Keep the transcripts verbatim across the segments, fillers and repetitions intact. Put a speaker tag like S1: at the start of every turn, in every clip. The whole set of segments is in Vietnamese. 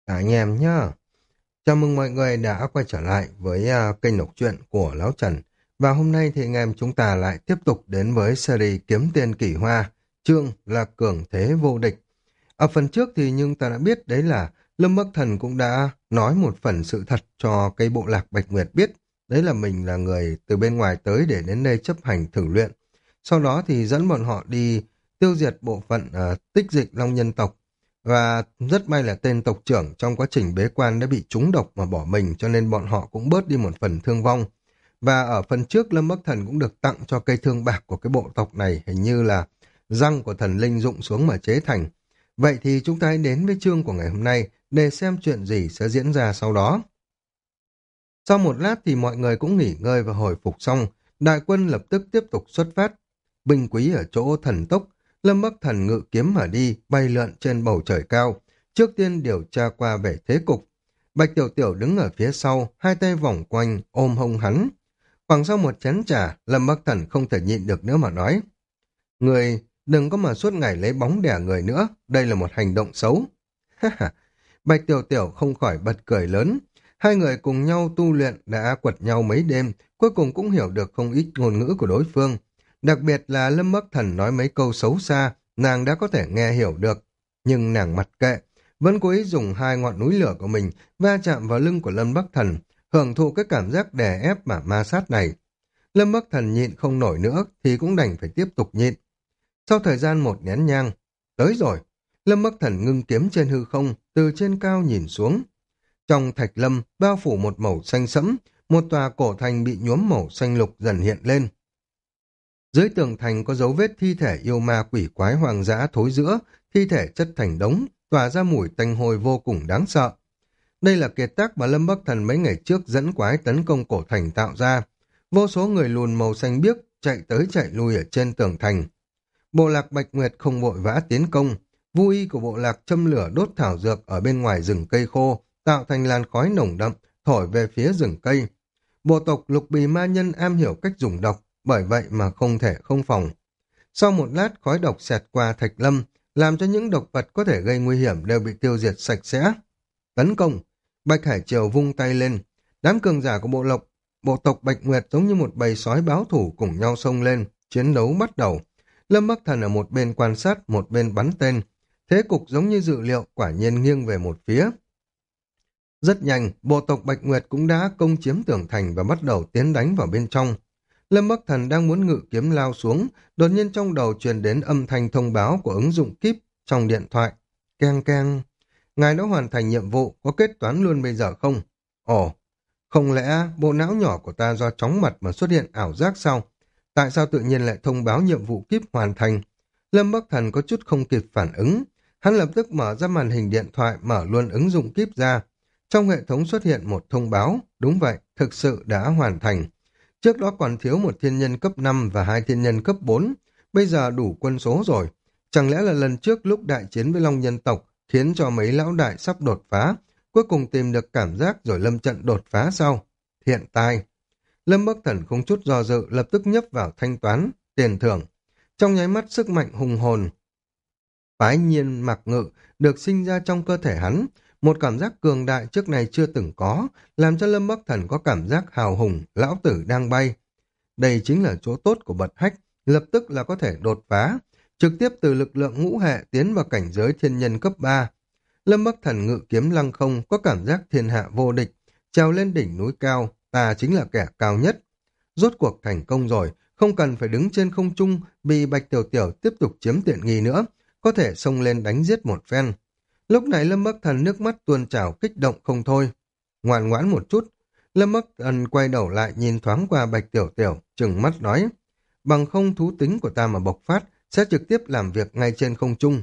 S1: Cả anh em nhá. Chào mừng mọi người đã quay trở lại với à, kênh đọc truyện của Lão Trần. Và hôm nay thì anh em chúng ta lại tiếp tục đến với series Kiếm Tiền Kỷ Hoa, chương là Cường Thế Vô Địch. Ở phần trước thì nhưng ta đã biết đấy là Lâm Bắc Thần cũng đã nói một phần sự thật cho cây bộ lạc Bạch Nguyệt biết. Đấy là mình là người từ bên ngoài tới để đến đây chấp hành thử luyện. Sau đó thì dẫn bọn họ đi tiêu diệt bộ phận à, tích dịch Long Nhân tộc. Và rất may là tên tộc trưởng trong quá trình bế quan đã bị trúng độc mà bỏ mình, cho nên bọn họ cũng bớt đi một phần thương vong. Và ở phần trước Lâm Bắc Thần cũng được tặng cho cây thương bạc của cái bộ tộc này, hình như là răng của thần linh rụng xuống mà chế thành. Vậy thì chúng ta hãy đến với chương của ngày hôm nay để xem chuyện gì sẽ diễn ra sau đó. Sau một lát thì mọi người cũng nghỉ ngơi và hồi phục xong, đại quân lập tức tiếp tục xuất phát. Binh quý ở chỗ thần tốc, Lâm Bắc Thần ngự kiếm mà đi, bay lượn trên bầu trời cao, trước tiên điều tra qua về thế cục. Bạch Tiểu Tiểu đứng ở phía sau, hai tay vòng quanh, ôm hông hắn. Khoảng sau một chén trà, Lâm Bắc Thần không thể nhịn được nữa mà nói. Người, đừng có mà suốt ngày lấy bóng đè người nữa, đây là một hành động xấu. Ha ha, Bạch Tiểu Tiểu không khỏi bật cười lớn. Hai người cùng nhau tu luyện đã quật nhau mấy đêm, cuối cùng cũng hiểu được không ít ngôn ngữ của đối phương. Đặc biệt là Lâm Bắc Thần nói mấy câu xấu xa, nàng đã có thể nghe hiểu được. Nhưng nàng mặc kệ, vẫn cố ý dùng hai ngọn núi lửa của mình va chạm vào lưng của Lâm Bắc Thần, hưởng thụ cái cảm giác đè ép mà ma sát này. Lâm Bắc Thần nhịn không nổi nữa thì cũng đành phải tiếp tục nhịn. Sau thời gian một nén nhang, tới rồi, Lâm Bắc Thần ngưng kiếm trên hư không, từ trên cao nhìn xuống. Trong thạch lâm, bao phủ một màu xanh sẫm, một tòa cổ thành bị nhuốm màu xanh lục dần hiện lên. Dưới tường thành có dấu vết thi thể yêu ma quỷ quái hoang dã thối rữa, thi thể chất thành đống, tỏa ra mùi tanh hôi vô cùng đáng sợ. Đây là kiệt tác mà Lâm Bắc Thần mấy ngày trước dẫn quái tấn công cổ thành tạo ra. Vô số người lùn màu xanh biếc chạy tới chạy lui ở trên tường thành. Bộ lạc Bạch Nguyệt không vội vã tiến công. Vu y của bộ lạc châm lửa đốt thảo dược ở bên ngoài rừng cây khô, tạo thành làn khói nồng đậm, thổi về phía rừng cây. Bộ tộc Lục Bì Ma Nhân am hiểu cách dùng độc, bởi vậy mà không thể không phòng. Sau một lát khói độc xẹt qua thạch lâm, làm cho những độc vật có thể gây nguy hiểm đều bị tiêu diệt sạch sẽ. Tấn công, Bạch Hải Triều vung tay lên, đám cường giả của bộ lộc, bộ tộc Bạch Nguyệt giống như một bầy sói báo thủ cùng nhau xông lên, chiến đấu bắt đầu. Lâm Bắc Thần ở một bên quan sát, một bên bắn tên. Thế cục giống như dự liệu, quả nhiên nghiêng về một phía. Rất nhanh, bộ tộc Bạch Nguyệt cũng đã công chiếm tường thành và bắt đầu tiến đánh vào bên trong. Lâm Bắc Thần đang muốn ngự kiếm lao xuống, đột nhiên trong đầu truyền đến âm thanh thông báo của ứng dụng kíp trong điện thoại. Keng keng, ngài đã hoàn thành nhiệm vụ, có kết toán luôn bây giờ không? Ồ, không lẽ bộ não nhỏ của ta do chóng mặt mà xuất hiện ảo giác sao? Tại sao tự nhiên lại thông báo nhiệm vụ kíp hoàn thành? Lâm Bắc Thần có chút không kịp phản ứng. Hắn lập tức mở ra màn hình điện thoại, mở luôn ứng dụng kíp ra. Trong hệ thống xuất hiện một thông báo, đúng vậy, thực sự đã hoàn thành. Trước đó còn thiếu một thiên nhân cấp năm và hai thiên nhân cấp bốn, bây giờ đủ quân số rồi. Chẳng lẽ là lần trước lúc đại chiến với Long Nhân tộc khiến cho mấy lão đại sắp đột phá, cuối cùng tìm được cảm giác rồi lâm trận đột phá sau? Hiện tại, Lâm Bắc Thần không chút do dự lập tức nhấp vào thanh toán, tiền thưởng. Trong nháy mắt sức mạnh hùng hồn, phái nhiên mặc ngự được sinh ra trong cơ thể hắn, một cảm giác cường đại trước này chưa từng có, làm cho Lâm Bắc Thần có cảm giác hào hùng, lão tử đang bay. Đây chính là chỗ tốt của bật hách, lập tức là có thể đột phá, trực tiếp từ lực lượng ngũ hệ tiến vào cảnh giới thiên nhân cấp ba. Lâm Bắc Thần ngự kiếm lăng không, có cảm giác thiên hạ vô địch, trèo lên đỉnh núi cao, ta chính là kẻ cao nhất. Rốt cuộc thành công rồi, không cần phải đứng trên không trung bị Bạch Tiểu Tiểu tiếp tục chiếm tiện nghi nữa, có thể xông lên đánh giết một phen. Lúc này Lâm Bắc Thần nước mắt tuôn trào kích động không thôi. Ngoan ngoãn một chút, Lâm Bắc Thần quay đầu lại nhìn thoáng qua Bạch Tiểu Tiểu, trừng mắt nói, bằng không thú tính của ta mà bộc phát, sẽ trực tiếp làm việc ngay trên không trung.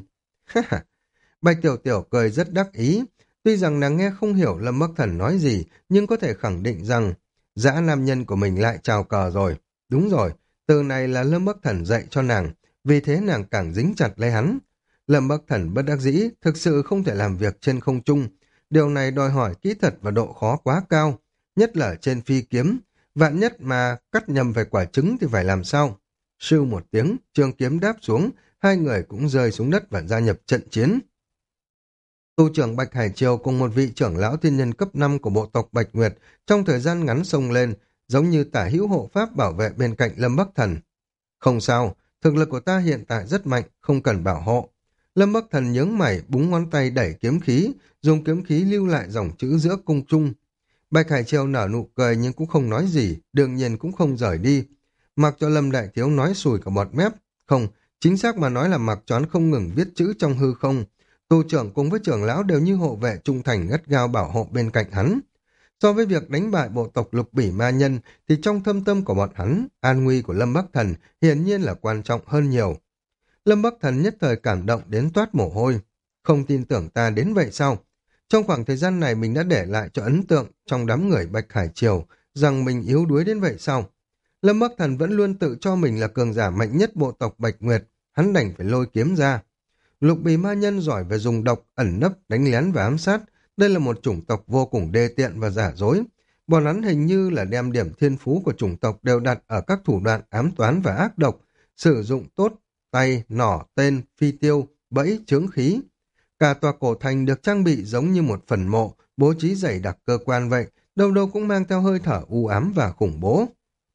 S1: Bạch Tiểu Tiểu cười rất đắc ý, tuy rằng nàng nghe không hiểu Lâm Bắc Thần nói gì, nhưng có thể khẳng định rằng dã nam nhân của mình lại chào cờ rồi. Đúng rồi, từ này là Lâm Bắc Thần dạy cho nàng, vì thế nàng càng dính chặt lấy hắn. Lâm Bắc Thần bất đắc dĩ, thực sự không thể làm việc trên không trung. Điều này đòi hỏi kỹ thuật và độ khó quá cao, nhất là trên phi kiếm. Vạn nhất mà cắt nhầm về quả trứng thì phải làm sao? Sưu một tiếng, trường kiếm đáp xuống, hai người cũng rơi xuống đất và gia nhập trận chiến. Tu trưởng Bạch Hải Triều cùng một vị trưởng lão thiên nhân cấp năm của bộ tộc Bạch Nguyệt trong thời gian ngắn xông lên, giống như tả hữu hộ pháp bảo vệ bên cạnh Lâm Bắc Thần. Không sao, thực lực của ta hiện tại rất mạnh, không cần bảo hộ. Lâm Bắc Thần nhướng mày, búng ngón tay đẩy kiếm khí, dùng kiếm khí lưu lại dòng chữ giữa cung trung. Bạch Hải Triều nở nụ cười nhưng cũng không nói gì, đương nhiên cũng không rời đi. Mặc cho Lâm Đại Thiếu nói sùi cả bọt mép, không, chính xác mà nói là mặc cho hắn không ngừng viết chữ trong hư không. Tu trưởng cùng với trưởng lão đều như hộ vệ trung thành gắt gao bảo hộ bên cạnh hắn. So với việc đánh bại bộ tộc lục bỉ ma nhân thì trong thâm tâm của bọn hắn, an nguy của Lâm Bắc Thần hiển nhiên là quan trọng hơn nhiều. Lâm Bắc Thần nhất thời cảm động đến toát mồ hôi. Không tin tưởng ta đến vậy sao? Trong khoảng thời gian này mình đã để lại cho ấn tượng trong đám người Bạch Hải Triều rằng mình yếu đuối đến vậy sao? Lâm Bắc Thần vẫn luôn tự cho mình là cường giả mạnh nhất bộ tộc Bạch Nguyệt, hắn đành phải lôi kiếm ra. Lục bì ma nhân giỏi về dùng độc, ẩn nấp, đánh lén và ám sát. Đây là một chủng tộc vô cùng đê tiện và giả dối. Bọn hắn hình như là đem điểm thiên phú của chủng tộc đều đặt ở các thủ đoạn ám toán và ác độc, sử dụng tốt, tay, nỏ, tên, phi tiêu, bẫy, chướng khí. Cả tòa cổ thành được trang bị giống như một phần mộ, bố trí dày đặc cơ quan vậy, đâu đâu cũng mang theo hơi thở u ám và khủng bố.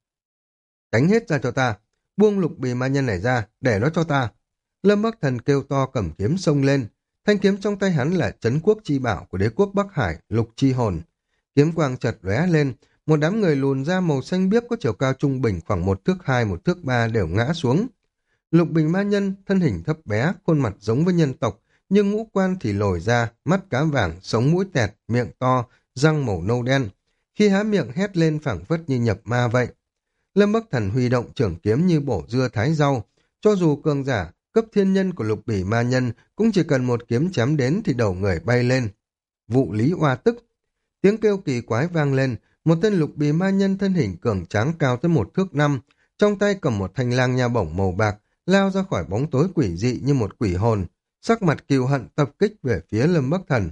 S1: Đánh hết ra cho ta, buông lục bì ma nhân này ra, để nó cho ta. Lâm Bắc Thần kêu to cầm kiếm xông lên. Thanh kiếm trong tay hắn là trấn quốc chi bảo của đế quốc Bắc Hải, lục chi hồn. Kiếm quang chật lóe lên, một đám người lùn da màu xanh biếc có chiều cao trung bình khoảng một thước hai, một thước ba đều ngã xuống. Lục bình ma nhân, thân hình thấp bé, khuôn mặt giống với nhân tộc, nhưng ngũ quan thì lồi ra, mắt cá vàng, sống mũi tẹt, miệng to, răng màu nâu đen. Khi há miệng hét lên phảng phất như nhập ma vậy. Lâm Bắc Thần huy động trưởng kiếm như bổ dưa thái rau, cho dù cường giả cấp thiên nhân của lục bỉ ma nhân cũng chỉ cần một kiếm chém đến thì đầu người bay lên. Vụ lý oa tức. Tiếng kêu kỳ quái vang lên, một tên lục bì ma nhân thân hình cường tráng cao tới một thước năm, trong tay cầm một thanh lang nha bổng màu bạc, lao ra khỏi bóng tối quỷ dị như một quỷ hồn, sắc mặt kiêu hận tập kích về phía Lâm Bắc Thần.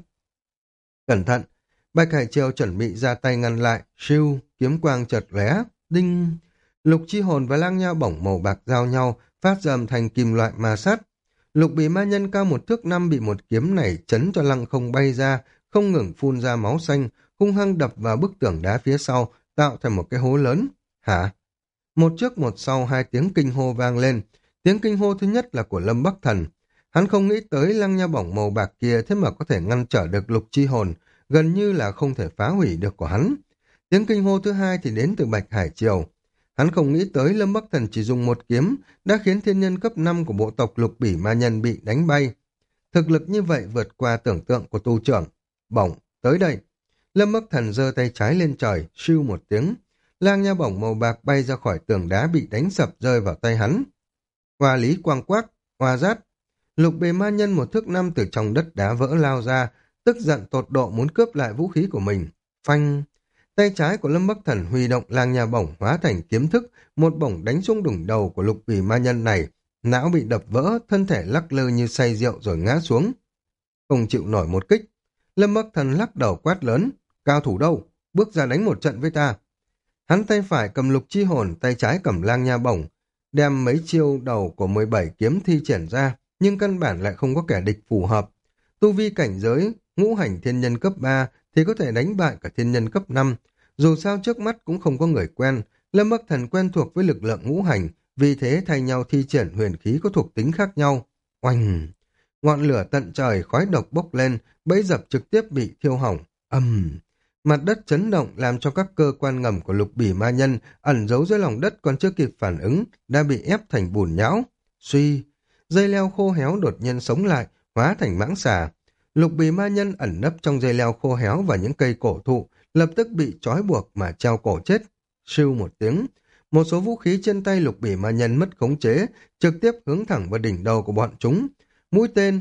S1: Cẩn thận! Bạch Hải Triều chuẩn bị ra tay ngăn lại, siêu, kiếm quang chợt lóe, đinh! Lục chi hồn và lang nha bổng màu bạc giao nhau, phát ra âm thanh kim loại ma sát. Lục bì ma nhân cao một thước năm bị một kiếm này chấn cho lăng không bay ra, không ngừng phun ra máu xanh, hung hăng đập vào bức tường đá phía sau, tạo thành một cái hố lớn. Hả? Một trước một sau hai tiếng kinh hô vang lên. Tiếng kinh hô thứ nhất là của Lâm Bắc Thần. Hắn không nghĩ tới lăng nha bổng màu bạc kia thế mà có thể ngăn trở được lục chi hồn, gần như là không thể phá hủy được của hắn. Tiếng kinh hô thứ hai thì đến từ Bạch Hải Triều. Hắn không nghĩ tới Lâm Bắc Thần chỉ dùng một kiếm đã khiến thiên nhân cấp năm của bộ tộc lục bỉ ma nhân bị đánh bay. Thực lực như vậy vượt qua tưởng tượng của tu trưởng. Bổng, tới đây. Lâm Bắc Thần giơ tay trái lên trời, siêu một tiếng. Lang nha bổng màu bạc bay ra khỏi tường đá bị đánh sập rơi vào tay hắn. Hoa lý quang quác, hoa rát. Lục bề ma nhân một thước năm từ trong đất đá vỡ lao ra, tức giận tột độ muốn cướp lại vũ khí của mình. Phanh! Tay trái của Lâm Bắc Thần huy động lang nha bổng hóa thành kiếm thức, một bổng đánh xuống đỉnh đầu của lục bì ma nhân này. Não bị đập vỡ, thân thể lắc lư như say rượu rồi ngã xuống. Không chịu nổi một kích. Lâm Bắc Thần lắc đầu quát lớn. Cao thủ đâu? Bước ra đánh một trận với ta. Hắn tay phải cầm lục chi hồn, tay trái cầm lang nha bổng, đem mấy chiêu đầu của mười bảy kiếm thi triển ra, nhưng căn bản lại không có kẻ địch phù hợp. Tu vi cảnh giới, ngũ hành thiên nhân cấp ba thì có thể đánh bại cả thiên nhân cấp năm. Dù sao trước mắt cũng không có người quen, Lâm Bắc Thần quen thuộc với lực lượng ngũ hành, vì thế thay nhau thi triển huyền khí có thuộc tính khác nhau. Oanh! Ngọn lửa tận trời, khói độc bốc lên, bẫy dập trực tiếp bị thiêu hỏng. Ầm! Mặt đất chấn động làm cho các cơ quan ngầm của lục bỉ ma nhân ẩn giấu dưới lòng đất còn chưa kịp phản ứng, đã bị ép thành bùn nhão. Suy! Dây leo khô héo đột nhiên sống lại, hóa thành mãng xà. Lục bì ma nhân ẩn nấp trong dây leo khô héo và những cây cổ thụ, lập tức bị trói buộc mà treo cổ chết. Sưu một tiếng, một số vũ khí trên tay lục bì ma nhân mất khống chế, trực tiếp hướng thẳng vào đỉnh đầu của bọn chúng. Mũi tên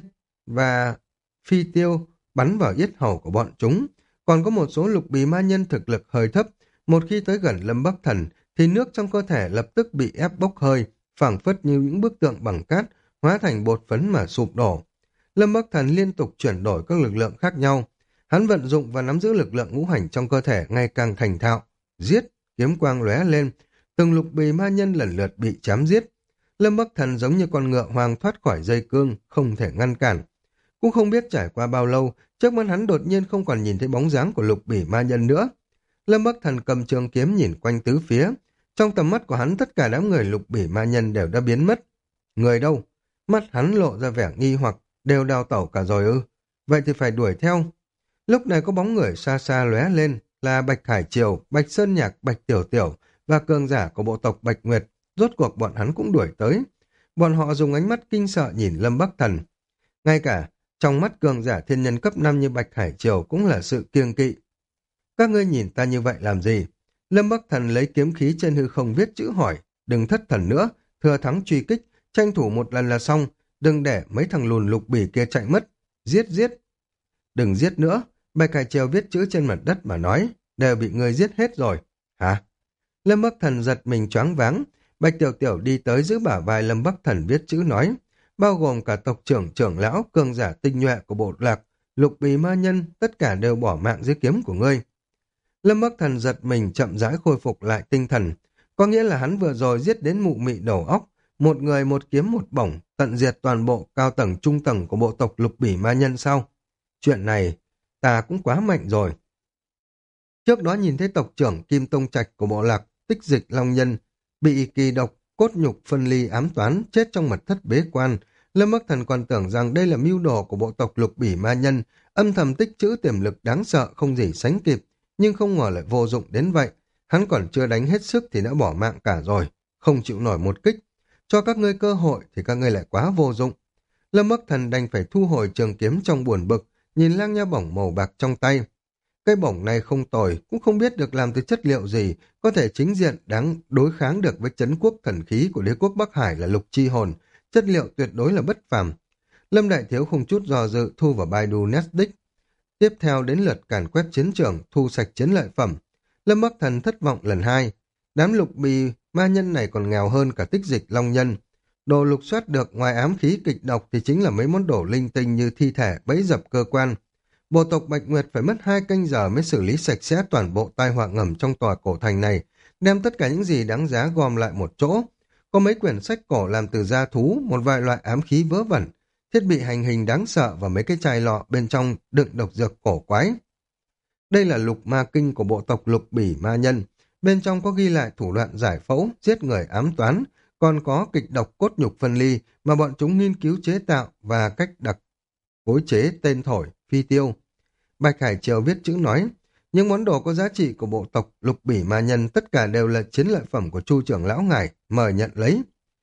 S1: và phi tiêu bắn vào yết hầu của bọn chúng. Còn có một số lục bì ma nhân thực lực hơi thấp, một khi tới gần Lâm Bắc Thần thì nước trong cơ thể lập tức bị ép bốc hơi, phảng phất như những bức tượng bằng cát, hóa thành bột phấn mà sụp đổ. Lâm Bắc Thần liên tục chuyển đổi các lực lượng khác nhau. Hắn vận dụng và nắm giữ lực lượng ngũ hành trong cơ thể ngày càng thành thạo. Giết, kiếm quang lóe lên, từng lục bì ma nhân lần lượt bị chém giết. Lâm Bắc Thần giống như con ngựa hoang thoát khỏi dây cương, không thể ngăn cản. Cũng không biết trải qua bao lâu, trước mắt hắn đột nhiên không còn nhìn thấy bóng dáng của lục bỉ ma nhân nữa. Lâm Bắc Thần cầm trường kiếm nhìn quanh tứ phía. Trong tầm mắt của hắn tất cả đám người lục bỉ ma nhân đều đã biến mất. Người đâu? Mắt hắn lộ ra vẻ nghi hoặc, đều đào tẩu cả rồi ư. Vậy thì phải đuổi theo. Lúc này có bóng người xa xa lóe lên là Bạch Hải Triều, Bạch Sơn Nhạc, Bạch Tiểu Tiểu và cường giả của bộ tộc Bạch Nguyệt. Rốt cuộc bọn hắn cũng đuổi tới. Bọn họ dùng ánh mắt kinh sợ nhìn Lâm Bắc Thần. Ngay cả trong mắt cường giả thiên nhân cấp năm như Bạch Hải Triều cũng là sự kiêng kỵ. Các ngươi nhìn ta như vậy làm gì? Lâm Bắc Thần lấy kiếm khí trên hư không viết chữ hỏi. Đừng thất thần nữa, thừa thắng truy kích, tranh thủ một lần là xong. Đừng để mấy thằng lùn lục bỉ kia chạy mất. Giết giết. Đừng giết nữa. Bạch Hải Triều viết chữ trên mặt đất mà nói. Đều bị ngươi giết hết rồi. Hả? Lâm Bắc Thần giật mình choáng váng. Bạch Tiểu Tiểu đi tới giữ bả vai Lâm Bắc Thần viết chữ nói. Bao gồm cả tộc trưởng trưởng lão, cường giả tinh nhuệ của bộ lạc, lục bì ma nhân, tất cả đều bỏ mạng dưới kiếm của ngươi. Lâm Bắc Thần giật mình chậm rãi khôi phục lại tinh thần. Có nghĩa là hắn vừa rồi giết đến mụ mị đầu óc, một người một kiếm một bổng, tận diệt toàn bộ cao tầng trung tầng của bộ tộc lục bỉ ma nhân sau. Chuyện này, ta cũng quá mạnh rồi. Trước đó nhìn thấy tộc trưởng Kim Tông Trạch của bộ lạc, tích dịch long nhân, bị kỳ độc, cốt nhục phân ly ám toán, chết trong mật thất bế quan. Lâm Bắc Thần còn tưởng rằng đây là mưu đồ của bộ tộc lục bỉ ma nhân, âm thầm tích trữ tiềm lực đáng sợ không gì sánh kịp, nhưng không ngờ lại vô dụng đến vậy. Hắn còn chưa đánh hết sức thì đã bỏ mạng cả rồi, không chịu nổi một kích. Cho các ngươi cơ hội thì các ngươi lại quá vô dụng. Lâm Bắc Thần đành phải thu hồi trường kiếm trong buồn bực, nhìn lang nha bổng màu bạc trong tay. Cây bổng này không tồi, cũng không biết được làm từ chất liệu gì, có thể chính diện đáng đối kháng được với trấn quốc thần khí của đế quốc Bắc Hải là lục chi hồn, chất liệu tuyệt đối là bất phàm. Lâm Đại Thiếu không chút do dự thu vào Baidu Netdisk. Tiếp theo đến lượt càn quét chiến trường, thu sạch chiến lợi phẩm. Lâm Bắc Thần thất vọng lần hai. Đám lục bì ma nhân này còn nghèo hơn cả tích dịch long nhân. Đồ lục soát được ngoài ám khí kịch độc thì chính là mấy món đồ linh tinh như thi thể, bẫy dập cơ quan. Bộ tộc Bạch Nguyệt phải mất hai canh giờ mới xử lý sạch sẽ toàn bộ tai họa ngầm trong tòa cổ thành này, đem tất cả những gì đáng giá gom lại một chỗ. Có mấy quyển sách cổ làm từ da thú, một vài loại ám khí vớ vẩn, thiết bị hành hình đáng sợ và mấy cái chai lọ bên trong đựng độc dược cổ quái. Đây là lục ma kinh của bộ tộc lục bỉ ma nhân, bên trong có ghi lại thủ đoạn giải phẫu, giết người ám toán, còn có kịch độc cốt nhục phân ly mà bọn chúng nghiên cứu chế tạo và cách đặc phối chế tên thổi, phi tiêu. Bạch Hải Triều viết chữ nói, những món đồ có giá trị của bộ tộc lục bỉ ma nhân tất cả đều là chiến lợi phẩm của Chu trưởng lão ngài, mời nhận lấy.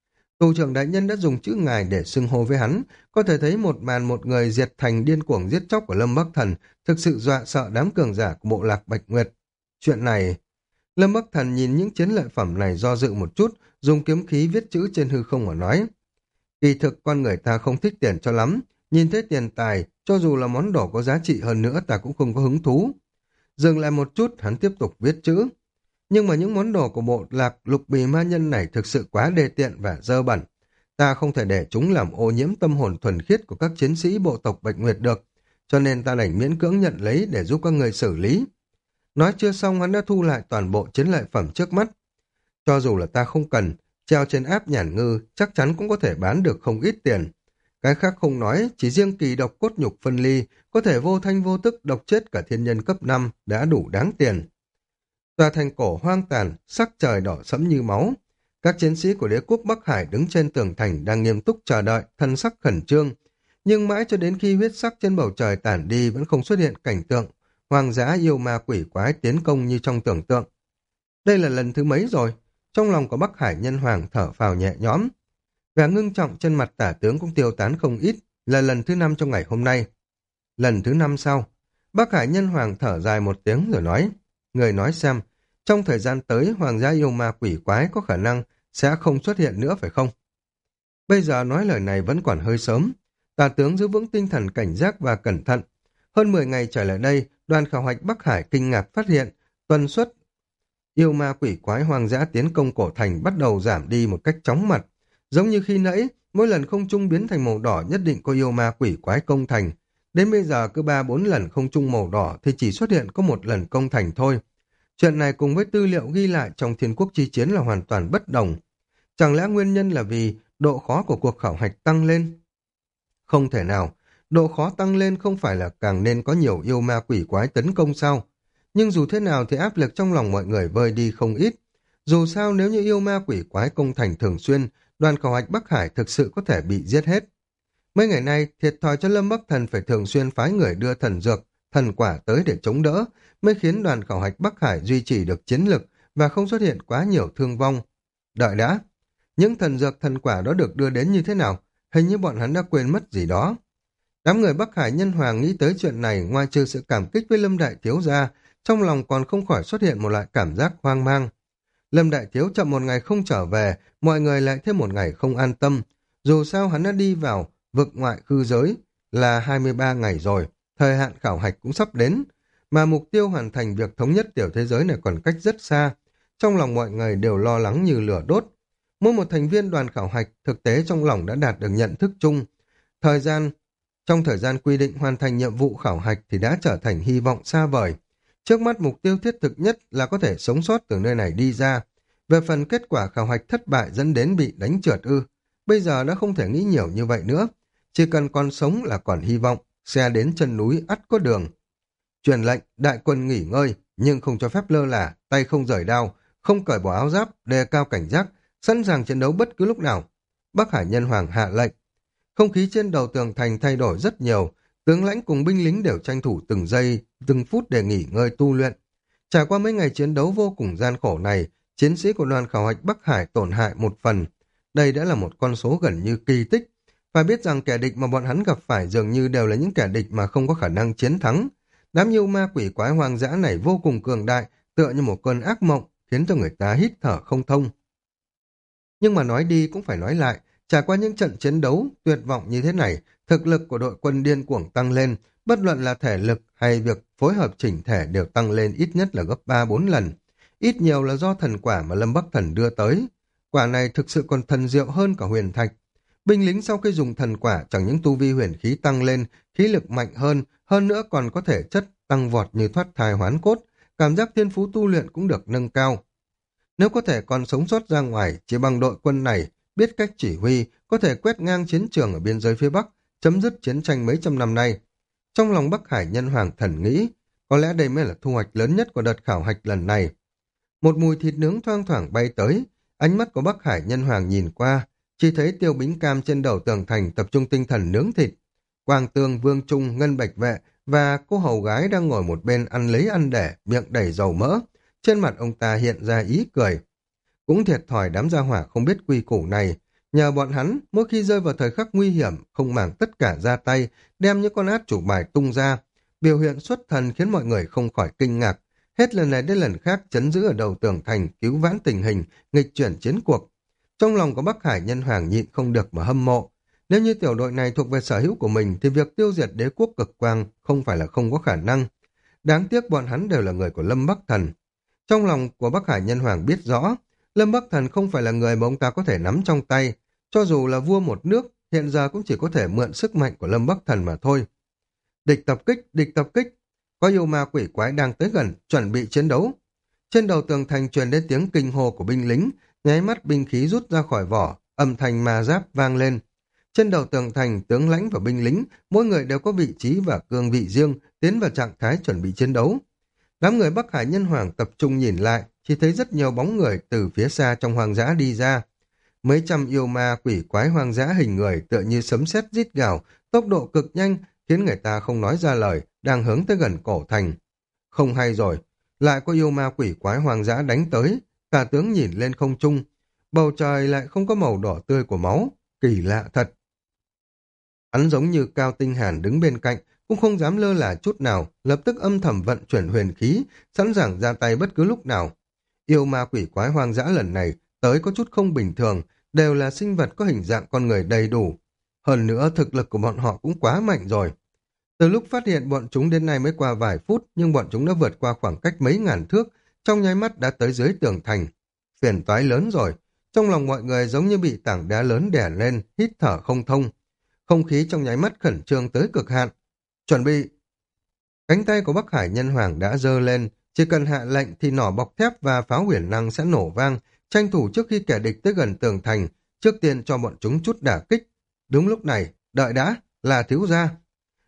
S1: Tù trưởng đại nhân đã dùng chữ ngài để xưng hô với hắn, có thể thấy một màn một người diệt thành điên cuồng giết chóc của Lâm Bắc Thần thực sự dọa sợ đám cường giả của bộ lạc Bạch Nguyệt. Chuyện này, Lâm Bắc Thần nhìn những chiến lợi phẩm này do dự một chút, dùng kiếm khí viết chữ trên hư không và nói, kỳ thực con người ta không thích tiền cho lắm, nhìn thấy tiền tài, cho dù là món đồ có giá trị hơn nữa ta cũng không có hứng thú. Dừng lại một chút, hắn tiếp tục viết chữ. Nhưng mà những món đồ của bộ lạc lục bì ma nhân này thực sự quá đê tiện và dơ bẩn. Ta không thể để chúng làm ô nhiễm tâm hồn thuần khiết của các chiến sĩ bộ tộc Bạch Nguyệt được, cho nên ta đành miễn cưỡng nhận lấy để giúp các người xử lý. Nói chưa xong hắn đã thu lại toàn bộ chiến lợi phẩm trước mắt. Cho dù là ta không cần, treo trên áp nhàn ngư chắc chắn cũng có thể bán được không ít tiền. Cái khác không nói, chỉ riêng kỳ độc cốt nhục phân ly có thể vô thanh vô tức độc chết cả thiên nhân cấp năm đã đủ đáng tiền. Tòa thành cổ hoang tàn, sắc trời đỏ sẫm như máu. Các chiến sĩ của đế quốc Bắc Hải đứng trên tường thành đang nghiêm túc chờ đợi, thân sắc khẩn trương. Nhưng mãi cho đến khi huyết sắc trên bầu trời tản đi vẫn không xuất hiện cảnh tượng hoang dã yêu ma quỷ quái tiến công như trong tưởng tượng. Đây là lần thứ mấy rồi? Trong lòng của Bắc Hải nhân hoàng thở phào nhẹ nhõm. Vẻ ngưng trọng trên mặt tả tướng cũng tiêu tán không ít, là lần thứ năm trong ngày hôm nay. Lần thứ năm sau, Bắc Hải nhân hoàng thở dài một tiếng rồi nói, người nói xem, trong thời gian tới hoàng gia yêu ma quỷ quái có khả năng sẽ không xuất hiện nữa phải không? Bây giờ nói lời này vẫn còn hơi sớm. Tả tướng giữ vững tinh thần cảnh giác và cẩn thận. Hơn mười ngày trở lại đây, đoàn khảo hạch Bắc Hải kinh ngạc phát hiện tần suất yêu ma quỷ quái hoang dã tiến công cổ thành bắt đầu giảm đi một cách chóng mặt. Giống như khi nãy, mỗi lần không trung biến thành màu đỏ nhất định có yêu ma quỷ quái công thành. Đến bây giờ cứ ba bốn lần không trung màu đỏ thì chỉ xuất hiện có một lần công thành thôi. Chuyện này cùng với tư liệu ghi lại trong Thiên Quốc Chi Chiến là hoàn toàn bất đồng. Chẳng lẽ nguyên nhân là vì độ khó của cuộc khảo hạch tăng lên? Không thể nào. độ khó tăng lên không phải là càng nên có nhiều yêu ma quỷ quái tấn công sao? Nhưng dù thế nào thì áp lực trong lòng mọi người vơi đi không ít. Dù sao nếu như yêu ma quỷ quái công thành thường xuyên, đoàn khảo hạch Bắc Hải thực sự có thể bị giết hết. Mấy ngày nay, thiệt thòi cho Lâm Bắc Thần phải thường xuyên phái người đưa thần dược, thần quả tới để chống đỡ, mới khiến đoàn khảo hạch Bắc Hải duy trì được chiến lực và không xuất hiện quá nhiều thương vong. Đợi đã, những thần dược thần quả đó được đưa đến như thế nào? Hình như bọn hắn đã quên mất gì đó. Đám người Bắc Hải Nhân Hoàng nghĩ tới chuyện này, ngoài trừ sự cảm kích với Lâm Đại Thiếu ra, trong lòng còn không khỏi xuất hiện một loại cảm giác hoang mang. Lâm Đại Thiếu chậm một ngày không trở về, mọi người lại thêm một ngày không an tâm. Dù sao hắn đã đi vào vực ngoại khư giới là hai mươi ba ngày rồi, thời hạn khảo hạch cũng sắp đến, mà mục tiêu hoàn thành việc thống nhất tiểu thế giới này còn cách rất xa. Trong lòng mọi người đều lo lắng như lửa đốt. Mỗi một thành viên đoàn khảo hạch thực tế trong lòng đã đạt được nhận thức chung. Thời gian Trong thời gian quy định hoàn thành nhiệm vụ khảo hạch thì đã trở thành hy vọng xa vời. Trước mắt mục tiêu thiết thực nhất là có thể sống sót từ nơi này đi ra. Về phần kết quả khảo hạch thất bại dẫn đến bị đánh trượt ư, bây giờ đã không thể nghĩ nhiều như vậy nữa. Chỉ cần còn sống là còn hy vọng, xe đến chân núi ắt có đường. Truyền lệnh, đại quân nghỉ ngơi, nhưng không cho phép lơ là, tay không rời đao, không cởi bỏ áo giáp, đề cao cảnh giác, sẵn sàng chiến đấu bất cứ lúc nào. Bắc Hải Nhân Hoàng hạ lệnh. Không khí trên đầu tường thành thay đổi rất nhiều, tướng lãnh cùng binh lính đều tranh thủ từng giây, từng phút để nghỉ ngơi tu luyện. Trải qua mấy ngày chiến đấu vô cùng gian khổ này, chiến sĩ của đoàn khảo hạch Bắc Hải tổn hại một phần. Đây đã là một con số gần như kỳ tích. Phải biết rằng kẻ địch mà bọn hắn gặp phải dường như đều là những kẻ địch mà không có khả năng chiến thắng. Đám yêu ma quỷ quái hoang dã này vô cùng cường đại, tựa như một cơn ác mộng, khiến cho người ta hít thở không thông. Nhưng mà nói đi cũng phải nói lại, trải qua những trận chiến đấu tuyệt vọng như thế này, thực lực của đội quân điên cuồng tăng lên, bất luận là thể lực hay việc phối hợp chỉnh thể đều tăng lên ít nhất là gấp ba bốn lần. Ít nhiều là do thần quả mà Lâm Bắc Thần đưa tới. Quả này thực sự còn thần diệu hơn cả huyền thạch. Binh lính sau khi dùng thần quả chẳng những tu vi huyền khí tăng lên, khí lực mạnh hơn, hơn nữa còn có thể chất tăng vọt như thoát thai hoán cốt, cảm giác thiên phú tu luyện cũng được nâng cao. Nếu có thể còn sống sót ra ngoài, chỉ bằng đội quân này, biết cách chỉ huy, có thể quét ngang chiến trường ở biên giới phía Bắc, chấm dứt chiến tranh mấy trăm năm nay. Trong lòng Bắc Hải Nhân Hoàng thần nghĩ, có lẽ đây mới là thu hoạch lớn nhất của đợt khảo hạch lần này. Một mùi thịt nướng thoang thoảng bay tới, ánh mắt của Bắc Hải Nhân Hoàng nhìn qua, chỉ thấy Tiêu Bính Cam trên đầu tường thành tập trung tinh thần nướng thịt. Quang Tương, Vương Trung, Ngân Bạch Vệ và cô hầu gái đang ngồi một bên ăn lấy ăn để, miệng đầy dầu mỡ. Trên mặt ông ta hiện ra ý cười. Cũng thiệt thòi đám gia hỏa không biết quy củ này. Nhờ bọn hắn, mỗi khi rơi vào thời khắc nguy hiểm, không màng tất cả ra tay, đem những con át chủ bài tung ra. Biểu hiện xuất thần khiến mọi người không khỏi kinh ngạc. Hết lần này đến lần khác chấn giữ ở đầu tường thành, cứu vãn tình hình, nghịch chuyển chiến cuộc. Trong lòng của Bắc Hải Nhân Hoàng nhịn không được mà hâm mộ. Nếu như tiểu đội này thuộc về sở hữu của mình thì việc tiêu diệt đế quốc cực quang không phải là không có khả năng. Đáng tiếc bọn hắn đều là người của Lâm Bắc Thần. Trong lòng của Bắc Hải Nhân Hoàng biết rõ, Lâm Bắc Thần không phải là người mà ông ta có thể nắm trong tay. Cho dù là vua một nước, hiện giờ cũng chỉ có thể mượn sức mạnh của Lâm Bắc Thần mà thôi. Địch tập kích, địch tập kích. Có yêu ma quỷ quái đang tới gần, chuẩn bị chiến đấu. Trên đầu tường thành truyền đến tiếng kinh hô của binh lính, nháy mắt binh khí rút ra khỏi vỏ, âm thanh ma giáp vang lên. Trên đầu tường thành, tướng lãnh và binh lính, mỗi người đều có vị trí và cương vị riêng, tiến vào trạng thái chuẩn bị chiến đấu. Đám người Bắc Hải Nhân Hoàng tập trung nhìn lại, chỉ thấy rất nhiều bóng người từ phía xa trong hoang dã đi ra. Mấy trăm yêu ma quỷ quái hoang dã hình người tựa như sấm sét rít gào, tốc độ cực nhanh, khiến người ta không nói ra lời, đang hướng tới gần cổ thành. Không hay rồi, lại có yêu ma quỷ quái hoang dã đánh tới, cả tướng nhìn lên không trung, bầu trời lại không có màu đỏ tươi của máu, kỳ lạ thật. Hắn giống như Cao Tinh Hàn đứng bên cạnh, cũng không dám lơ là chút nào, lập tức âm thầm vận chuyển huyền khí, sẵn sàng ra tay bất cứ lúc nào. Yêu ma quỷ quái hoang dã lần này tới có chút không bình thường, đều là sinh vật có hình dạng con người đầy đủ. Hơn nữa thực lực của bọn họ cũng quá mạnh rồi. Từ lúc phát hiện bọn chúng đến nay mới qua vài phút, nhưng bọn chúng đã vượt qua khoảng cách mấy ngàn thước, trong nháy mắt đã tới dưới tường thành. Phiền toái lớn rồi, trong lòng mọi người giống như bị tảng đá lớn đè lên, hít thở không thông. Không khí trong nháy mắt khẩn trương tới cực hạn. Chuẩn bị. Cánh tay của Bắc Hải Nhân Hoàng đã giơ lên, chỉ cần hạ lệnh thì nỏ bọc thép và pháo huyền năng sẽ nổ vang, tranh thủ trước khi kẻ địch tới gần tường thành, trước tiên cho bọn chúng chút đả kích. Đúng lúc này, đợi đã, là thiếu gia.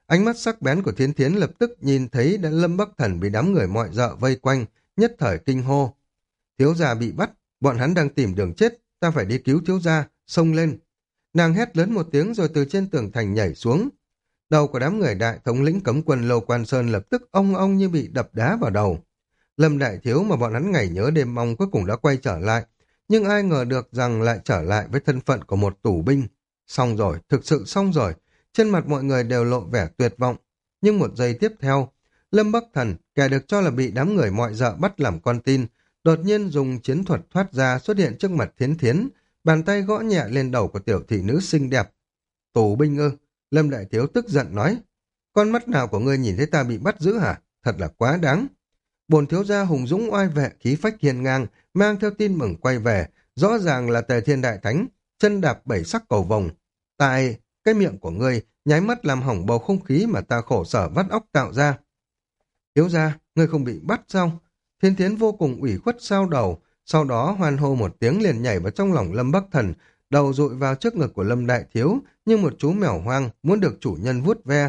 S1: Ánh mắt sắc bén của Thiên Thiến lập tức nhìn thấy đã Lâm Bắc Thần bị đám người mọi dợ vây quanh, nhất thời kinh hô. Thiếu gia bị bắt, bọn hắn đang tìm đường chết, ta phải đi cứu thiếu gia, xông lên. Nàng hét lớn một tiếng rồi từ trên tường thành nhảy xuống. Đầu của đám người đại thống lĩnh cấm quân Lô Quan Sơn lập tức ong ong như bị đập đá vào đầu. Lâm Đại Thiếu mà bọn hắn ngày nhớ đêm mong cuối cùng đã quay trở lại, nhưng ai ngờ được rằng lại trở lại với thân phận của một tù binh. Xong rồi, thực sự xong rồi, trên mặt mọi người đều lộ vẻ tuyệt vọng. Nhưng một giây tiếp theo, Lâm Bắc Thần, kẻ được cho là bị đám người mọi dợ bắt làm con tin, đột nhiên dùng chiến thuật thoát ra xuất hiện trước mặt Thiến Thiến, bàn tay gõ nhẹ lên đầu của tiểu thị nữ xinh đẹp. Tù binh ư? Lâm Đại Thiếu tức giận nói. Con mắt nào của ngươi nhìn thấy ta bị bắt giữ hả? Thật là quá đáng. Bồn thiếu gia hùng dũng oai vệ khí phách hiên ngang, mang theo tin mừng quay về, rõ ràng là Tề Thiên Đại Thánh, chân đạp bảy sắc cầu vồng. Tại cái miệng của ngươi nháy mắt làm hỏng bầu không khí mà ta khổ sở vắt óc tạo ra. Thiếu gia, ngươi không bị bắt sao? Thiên Thiến vô cùng ủy khuất sao đầu, sau đó hoan hô một tiếng liền nhảy vào trong lòng Lâm Bắc Thần, đầu dụi vào trước ngực của Lâm Đại Thiếu, như một chú mèo hoang muốn được chủ nhân vuốt ve.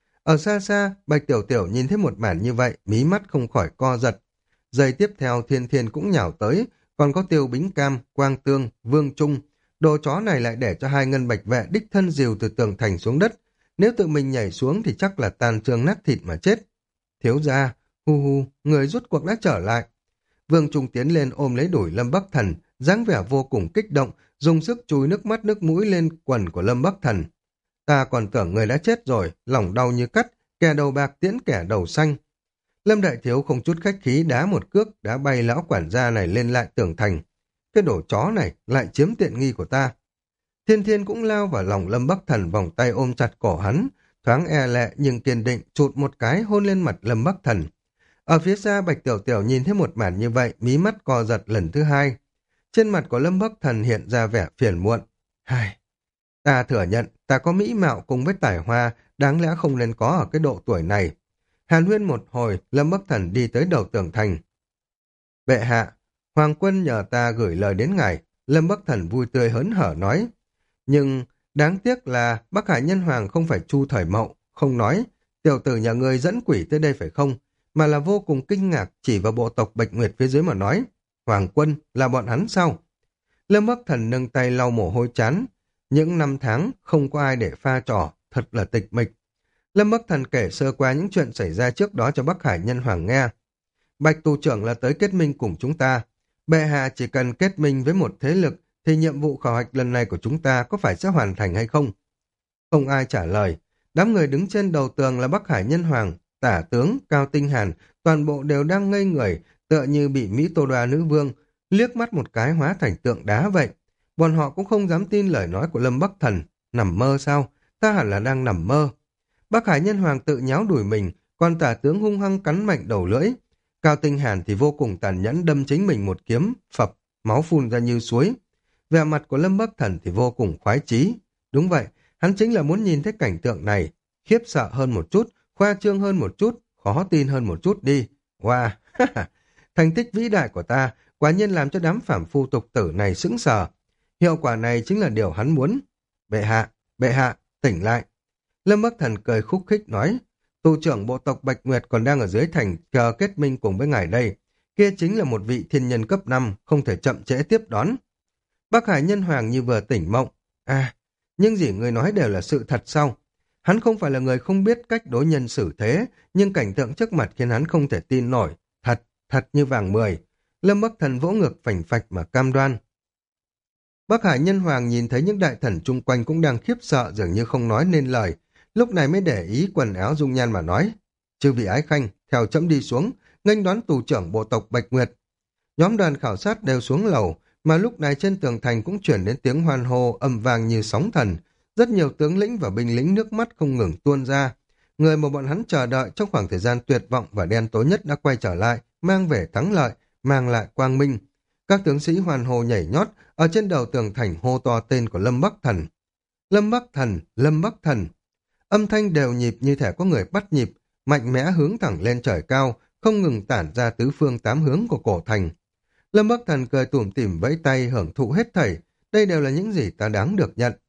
S1: Ở xa xa, Bạch Tiểu Tiểu nhìn thấy một màn như vậy, mí mắt không khỏi co giật. Giây tiếp theo Thiên Thiên cũng nhào tới, còn có Tiêu Bính Cam, Quang Tương, Vương Trung. Đồ chó này lại để cho hai ngân bạch vệ đích thân dìu từ tường thành xuống đất. Nếu tự mình nhảy xuống thì chắc là tan xương nát thịt mà chết. Thiếu gia, hu hu, người rút cuộc đã trở lại. Vương Trung tiến lên ôm lấy đuổi Lâm Bắc Thần, dáng vẻ vô cùng kích động, dùng sức chùi nước mắt nước mũi lên quần của Lâm Bắc Thần. Ta còn tưởng người đã chết rồi, lòng đau như cắt, kẻ đầu bạc tiễn kẻ đầu xanh. Lâm Đại Thiếu không chút khách khí đá một cước, đá bay lão quản gia này lên lại tường thành. Cái đồ chó này lại chiếm tiện nghi của ta. Thiên Thiên cũng lao vào lòng Lâm Bắc Thần, vòng tay ôm chặt cổ hắn, thoáng e lệ nhưng kiên định chụt một cái hôn lên mặt Lâm Bắc Thần. Ở phía xa Bạch Tiểu Tiểu nhìn thấy một màn như vậy, mí mắt co giật lần thứ hai. Trên mặt của Lâm Bắc Thần hiện ra vẻ phiền muộn. Hai, ta thừa nhận, ta có mỹ mạo cùng với tài hoa, đáng lẽ không nên có ở cái độ tuổi này. Hàn huyên một hồi, Lâm Bắc Thần đi tới đầu tường thành. Bệ hạ, Hoàng quân nhờ ta gửi lời đến ngài, Lâm Bắc Thần vui tươi hớn hở nói. Nhưng đáng tiếc là Bắc Hải Nhân Hoàng không phải Chu Thời Mậu, không nói, tiểu tử nhà ngươi dẫn quỷ tới đây phải không, mà là vô cùng kinh ngạc chỉ vào bộ tộc Bạch Nguyệt phía dưới mà nói. Hoàng quân là bọn hắn sao? Lâm Bắc Thần nâng tay lau mồ hôi chán. Những năm tháng không có ai để pha trò, thật là tịch mịch. Lâm Bắc Thần kể sơ qua những chuyện xảy ra trước đó cho Bắc Hải Nhân Hoàng nghe. Bạch tù trưởng là tới kết minh cùng chúng ta. Bệ hạ chỉ cần kết minh với một thế lực thì nhiệm vụ khảo hạch lần này của chúng ta có phải sẽ hoàn thành hay không? Không ai trả lời. Đám người đứng trên đầu tường là Bắc Hải Nhân Hoàng, Tả tướng, Cao Tinh Hàn, toàn bộ đều đang ngây người, tựa như bị Mỹ Tô Đoa nữ vương liếc mắt một cái hóa thành tượng đá vậy. Bọn họ cũng không dám tin lời nói của Lâm Bắc Thần. Nằm mơ sao? Ta hẳn là đang nằm mơ. Bắc Hải Nhân Hoàng tự nháo đuổi mình, còn Tả tướng hung hăng cắn mạnh đầu lưỡi. Cao Tinh Hàn thì vô cùng tàn nhẫn đâm chính mình một kiếm, phập, máu phun ra như suối. Vẻ mặt của Lâm Bắc Thần thì vô cùng khoái chí. Đúng vậy, hắn chính là muốn nhìn thấy cảnh tượng này. Khiếp sợ hơn một chút, khoa trương hơn một chút, khó tin hơn một chút đi. Wow, thành tích vĩ đại của ta quả nhiên làm cho đám phàm phu tục tử này sững sờ. Hiệu quả này chính là điều hắn muốn. Bệ hạ, bệ hạ, tỉnh lại. Lâm Bắc Thần cười khúc khích nói, tù trưởng bộ tộc Bạch Nguyệt còn đang ở dưới thành chờ kết minh cùng với ngài đây. Kia chính là một vị thiên nhân cấp năm, không thể chậm trễ tiếp đón. Bắc Hải Nhân Hoàng như vừa tỉnh mộng. À, nhưng gì người nói đều là sự thật sao? Hắn không phải là người không biết cách đối nhân xử thế, nhưng cảnh tượng trước mặt khiến hắn không thể tin nổi. Thật, thật như vàng mười. Lâm Bắc Thần vỗ ngực phành phạch mà cam đoan. Bắc Hải Nhân Hoàng nhìn thấy những đại thần chung quanh cũng đang khiếp sợ dường như không nói nên lời. Lúc này mới để ý quần áo dung nhan mà nói. Chư vị ái khanh, theo chấm đi xuống, nghênh đón tù trưởng bộ tộc Bạch Nguyệt. Nhóm đoàn khảo sát đều xuống lầu, mà lúc này trên tường thành cũng chuyển đến tiếng hoan hô âm vang như sóng thần. Rất nhiều tướng lĩnh và binh lính nước mắt không ngừng tuôn ra. Người mà bọn hắn chờ đợi trong khoảng thời gian tuyệt vọng và đen tối nhất đã quay trở lại, mang về thắng lợi, mang lại quang minh. Các tướng sĩ hoan hô nhảy nhót, ở trên đầu tường thành hô to tên của Lâm Bắc Thần. Lâm Bắc Thần, Lâm Bắc Thần. Âm thanh đều nhịp như thể có người bắt nhịp, mạnh mẽ hướng thẳng lên trời cao, không ngừng tản ra tứ phương tám hướng của cổ thành. Lâm Bắc Thần cười tủm tỉm vẫy tay hưởng thụ hết thảy, đây đều là những gì ta đáng được nhận.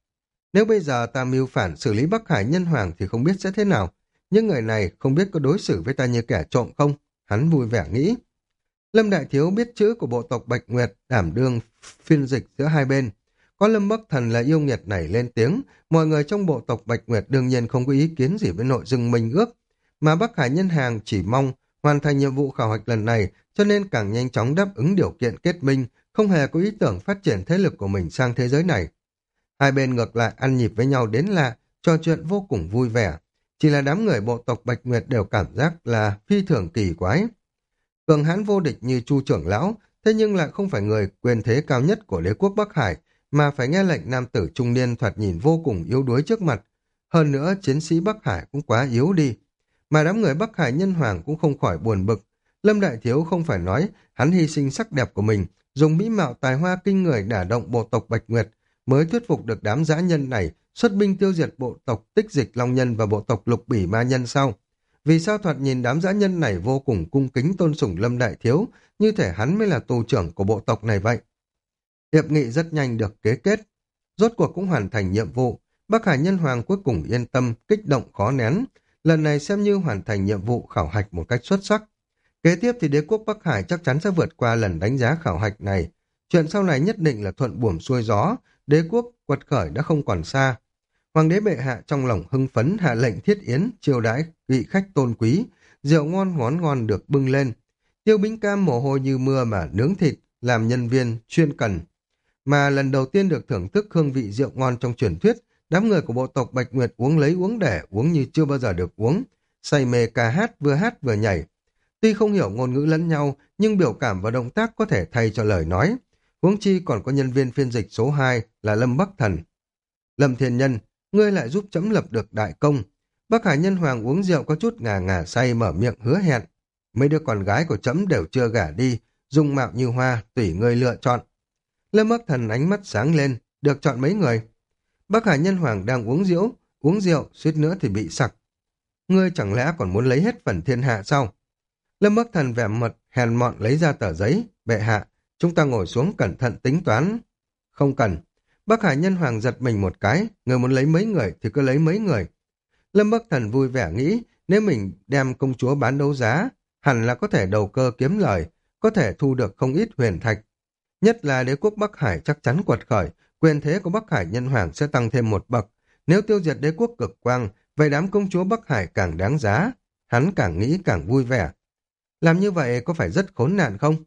S1: Nếu bây giờ ta mưu phản xử lý Bắc Hải Nhân Hoàng thì không biết sẽ thế nào. Những người này không biết có đối xử với ta như kẻ trộm không? Hắn vui vẻ nghĩ. Lâm Đại Thiếu biết chữ của bộ tộc Bạch Nguyệt, đảm đương phiên dịch giữa hai bên. Có Lâm Bắc Thần là yêu nghiệt này lên tiếng, mọi người trong bộ tộc Bạch Nguyệt đương nhiên không có ý kiến gì với nội dung minh ước. Mà Bắc Hải Nhân Hàng chỉ mong hoàn thành nhiệm vụ khảo hạch lần này, cho nên càng nhanh chóng đáp ứng điều kiện kết minh, không hề có ý tưởng phát triển thế lực của mình sang thế giới này. Hai bên ngược lại ăn nhịp với nhau đến lạ, trò chuyện vô cùng vui vẻ. Chỉ là đám người bộ tộc Bạch Nguyệt đều cảm giác là phi thường kỳ quái. Cường hãn vô địch như Chu trưởng lão, thế nhưng lại không phải người quyền thế cao nhất của đế quốc Bắc Hải, mà phải nghe lệnh nam tử trung niên thoạt nhìn vô cùng yếu đuối trước mặt. Hơn nữa, chiến sĩ Bắc Hải cũng quá yếu đi. Mà đám người Bắc Hải Nhân Hoàng cũng không khỏi buồn bực. Lâm Đại Thiếu không phải nói hắn hy sinh sắc đẹp của mình, dùng mỹ mạo tài hoa kinh người đả động bộ tộc Bạch Nguyệt, mới thuyết phục được đám dã nhân này xuất binh tiêu diệt bộ tộc Tích Dịch Long Nhân và bộ tộc Lục Bỉ Ma Nhân sau. Vì sao thoạt nhìn đám dã nhân này vô cùng cung kính tôn sùng Lâm Đại Thiếu, như thể hắn mới là tù trưởng của bộ tộc này vậy? Hiệp nghị rất nhanh được kế kết. Rốt cuộc cũng hoàn thành nhiệm vụ. Bắc Hải Nhân Hoàng cuối cùng yên tâm, kích động khó nén. Lần này xem như hoàn thành nhiệm vụ khảo hạch một cách xuất sắc. Kế tiếp thì đế quốc Bắc Hải chắc chắn sẽ vượt qua lần đánh giá khảo hạch này. Chuyện sau này nhất định là thuận buồm xuôi gió. Đế quốc quật khởi đã không còn xa. Hoàng đế bệ hạ trong lòng hưng phấn hạ lệnh thiết yến, chiêu đãi vị khách tôn quý, rượu ngon ngón ngon được bưng lên. Tiêu Bính Cam mồ hôi như mưa mà nướng thịt, làm nhân viên chuyên cần. Mà lần đầu tiên được thưởng thức hương vị rượu ngon trong truyền thuyết, đám người của bộ tộc Bạch Nguyệt uống lấy uống để, uống như chưa bao giờ được uống, say mê ca hát, vừa hát vừa nhảy. Tuy không hiểu ngôn ngữ lẫn nhau, nhưng biểu cảm và động tác có thể thay cho lời nói. Huống chi còn có nhân viên phiên dịch số hai là Lâm Bắc Thần. Lâm Thiên Nhân, ngươi lại giúp chấm lập được đại công. Bắc Hải Nhân Hoàng uống rượu có chút ngà ngà say, mở miệng hứa hẹn. Mấy đứa con gái của chấm đều chưa gả đi, dung mạo như hoa, tùy ngươi lựa chọn. Lâm Bắc Thần ánh mắt sáng lên, được chọn mấy người. Bắc Hải Nhân Hoàng đang uống rượu, uống rượu, suýt nữa thì bị sặc. Ngươi chẳng lẽ còn muốn lấy hết phần thiên hạ sao? Lâm Bắc Thần vẻ mật, hèn mọn lấy ra tờ giấy. Bệ hạ, chúng ta ngồi xuống cẩn thận tính toán. Không cần. Bắc Hải Nhân Hoàng giật mình một cái, người muốn lấy mấy người thì cứ lấy mấy người. Lâm Bắc Thần vui vẻ nghĩ, nếu mình đem công chúa bán đấu giá, hẳn là có thể đầu cơ kiếm lời, có thể thu được không ít huyền thạch. Nhất là đế quốc Bắc Hải chắc chắn quật khởi, quyền thế của Bắc Hải Nhân Hoàng sẽ tăng thêm một bậc. Nếu tiêu diệt đế quốc cực quang, vậy đám công chúa Bắc Hải càng đáng giá. Hắn càng nghĩ càng vui vẻ. Làm như vậy có phải rất khốn nạn không?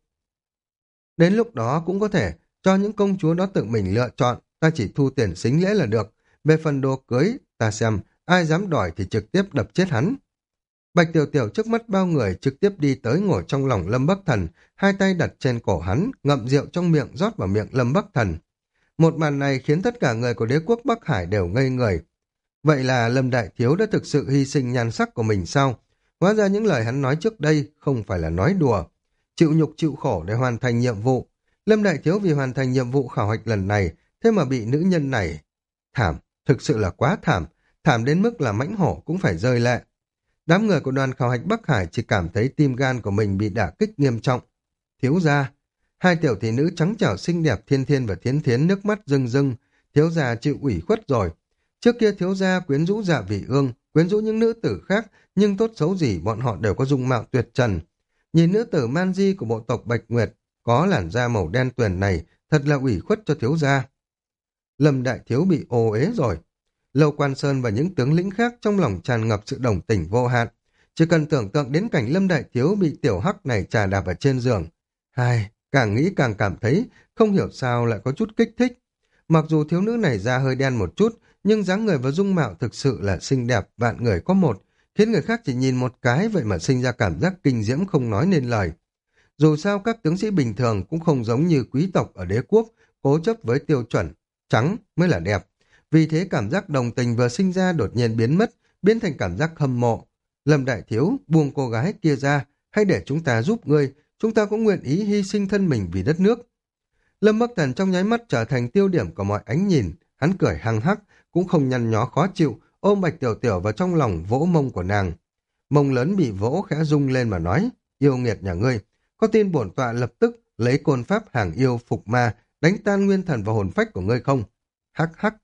S1: Đến lúc đó cũng có thể cho những công chúa đó tự mình lựa chọn, ta chỉ thu tiền sính lễ là được. Về phần đồ cưới, ta xem, ai dám đòi thì trực tiếp đập chết hắn. Bạch Tiểu Tiểu trước mắt bao người trực tiếp đi tới ngồi trong lòng Lâm Bắc Thần, hai tay đặt trên cổ hắn, ngậm rượu trong miệng rót vào miệng Lâm Bắc Thần. Một màn này khiến tất cả người của đế quốc Bắc Hải đều ngây người. Vậy là Lâm Đại Thiếu đã thực sự hy sinh nhan sắc của mình sao? Hóa ra những lời hắn nói trước đây không phải là nói đùa. Chịu nhục chịu khổ để hoàn thành nhiệm vụ. Lâm Đại Thiếu vì hoàn thành nhiệm vụ khảo hạch lần này, thế mà bị nữ nhân này. Thảm, thực sự là quá thảm, thảm đến mức là mãnh hổ cũng phải rơi lệ. Đám người của đoàn khảo hạch Bắc Hải chỉ cảm thấy tim gan của mình bị đả kích nghiêm trọng. Thiếu gia, hai tiểu thị nữ trắng trẻo xinh đẹp Thiên Thiên và Thiến Thiến nước mắt rưng rưng, thiếu gia chịu ủy khuất rồi. Trước kia thiếu gia quyến rũ Dạ Vị Ương, quyến rũ những nữ tử khác, nhưng tốt xấu gì bọn họ đều có dung mạo tuyệt trần. Nhìn nữ tử man di của bộ tộc Bạch Nguyệt, có làn da màu đen tuyền này, thật là ủy khuất cho thiếu gia. Lâm Đại Thiếu bị ô uế rồi. Lâu Quan Sơn và những tướng lĩnh khác trong lòng tràn ngập sự đồng tình vô hạn. Chỉ cần tưởng tượng đến cảnh Lâm Đại Thiếu bị tiểu hắc này trà đạp ở trên giường. Hai, càng nghĩ càng cảm thấy, không hiểu sao lại có chút kích thích. Mặc dù thiếu nữ này da hơi đen một chút, nhưng dáng người và dung mạo thực sự là xinh đẹp, vạn người có một, khiến người khác chỉ nhìn một cái vậy mà sinh ra cảm giác kinh diễm không nói nên lời. Dù sao các tướng sĩ bình thường cũng không giống như quý tộc ở đế quốc, cố chấp với tiêu chuẩn, trắng mới là đẹp. Vì thế cảm giác đồng tình vừa sinh ra đột nhiên biến mất, biến thành cảm giác hâm mộ. Lâm Đại Thiếu, buông cô gái kia ra, hay để chúng ta giúp ngươi, chúng ta cũng nguyện ý hy sinh thân mình vì đất nước. Lâm Bắc Thần trong nháy mắt trở thành tiêu điểm của mọi ánh nhìn, hắn cười hăng hắc, cũng không nhăn nhó khó chịu, ôm Bạch Tiểu Tiểu vào trong lòng vỗ mông của nàng. Mông lớn bị vỗ khẽ rung lên mà nói, yêu nghiệt nhà ngươi, có tin bổn tọa lập tức lấy côn pháp hàng yêu phục ma, đánh tan nguyên thần và hồn phách của ngươi không? Hắc hắc.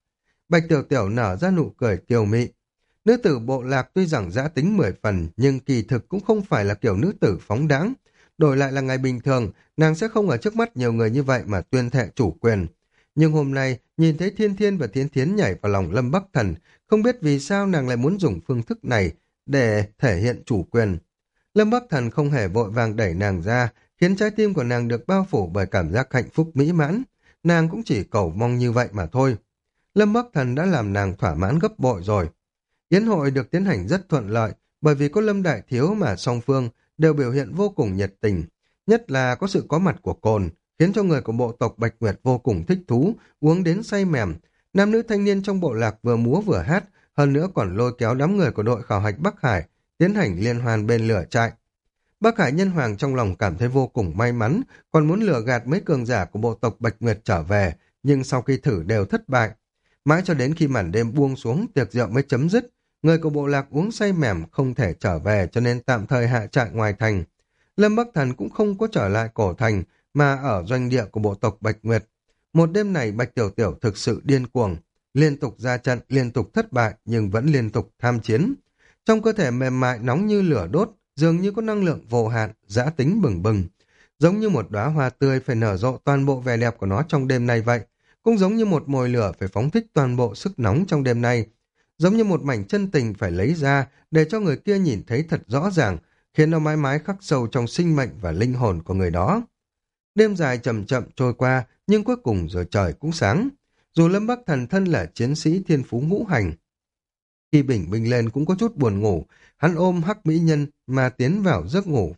S1: Bạch Tiểu Tiểu nở ra nụ cười kiều mị. Nữ tử bộ lạc tuy rằng giã tính mười phần, nhưng kỳ thực cũng không phải là kiểu nữ tử phóng đãng. Đổi lại là ngày bình thường, nàng sẽ không ở trước mắt nhiều người như vậy mà tuyên thệ chủ quyền. Nhưng hôm nay, nhìn thấy Thiên Thiên và Thiến Thiến nhảy vào lòng Lâm Bắc Thần, không biết vì sao nàng lại muốn dùng phương thức này để thể hiện chủ quyền. Lâm Bắc Thần không hề vội vàng đẩy nàng ra, khiến trái tim của nàng được bao phủ bởi cảm giác hạnh phúc mỹ mãn. Nàng cũng chỉ cầu mong như vậy mà thôi. Lâm Bắc Thần đã làm nàng thỏa mãn gấp bội rồi. Yến hội được tiến hành rất thuận lợi, bởi vì có Lâm Đại Thiếu mà song phương đều biểu hiện vô cùng nhiệt tình. Nhất là có sự có mặt của cồn, khiến cho người của bộ tộc Bạch Nguyệt vô cùng thích thú, uống đến say mềm. Nam nữ thanh niên trong bộ lạc vừa múa vừa hát, hơn nữa còn lôi kéo đám người của đội khảo hạch Bắc Hải, tiến hành liên hoan bên lửa trại. Bắc Hải Nhân Hoàng trong lòng cảm thấy vô cùng may mắn, còn muốn lừa gạt mấy cường giả của bộ tộc Bạch Nguyệt trở về, nhưng sau khi thử đều thất bại. Mãi cho đến khi màn đêm buông xuống, tiệc rượu mới chấm dứt, người của bộ lạc uống say mềm không thể trở về cho nên tạm thời hạ trại ngoài thành. Lâm Bắc Thần cũng không có trở lại cổ thành, mà ở doanh địa của bộ tộc Bạch Nguyệt. Một đêm này Bạch Tiểu Tiểu thực sự điên cuồng, liên tục ra trận, liên tục thất bại nhưng vẫn liên tục tham chiến. Trong cơ thể mềm mại nóng như lửa đốt, dường như có năng lượng vô hạn, dã tính bừng bừng. Giống như một đóa hoa tươi phải nở rộ toàn bộ vẻ đẹp của nó trong đêm nay vậy. Cũng giống như một mồi lửa phải phóng thích toàn bộ sức nóng trong đêm nay. Giống như một mảnh chân tình phải lấy ra để cho người kia nhìn thấy thật rõ ràng, khiến nó mãi mãi khắc sâu trong sinh mệnh và linh hồn của người đó. Đêm dài chậm chậm trôi qua, nhưng cuối cùng rồi trời cũng sáng. Dù Lâm Bắc Thần thân là chiến sĩ thiên phú ngũ hành, khi bình minh lên cũng có chút buồn ngủ, hắn ôm hắc mỹ nhân mà tiến vào giấc ngủ.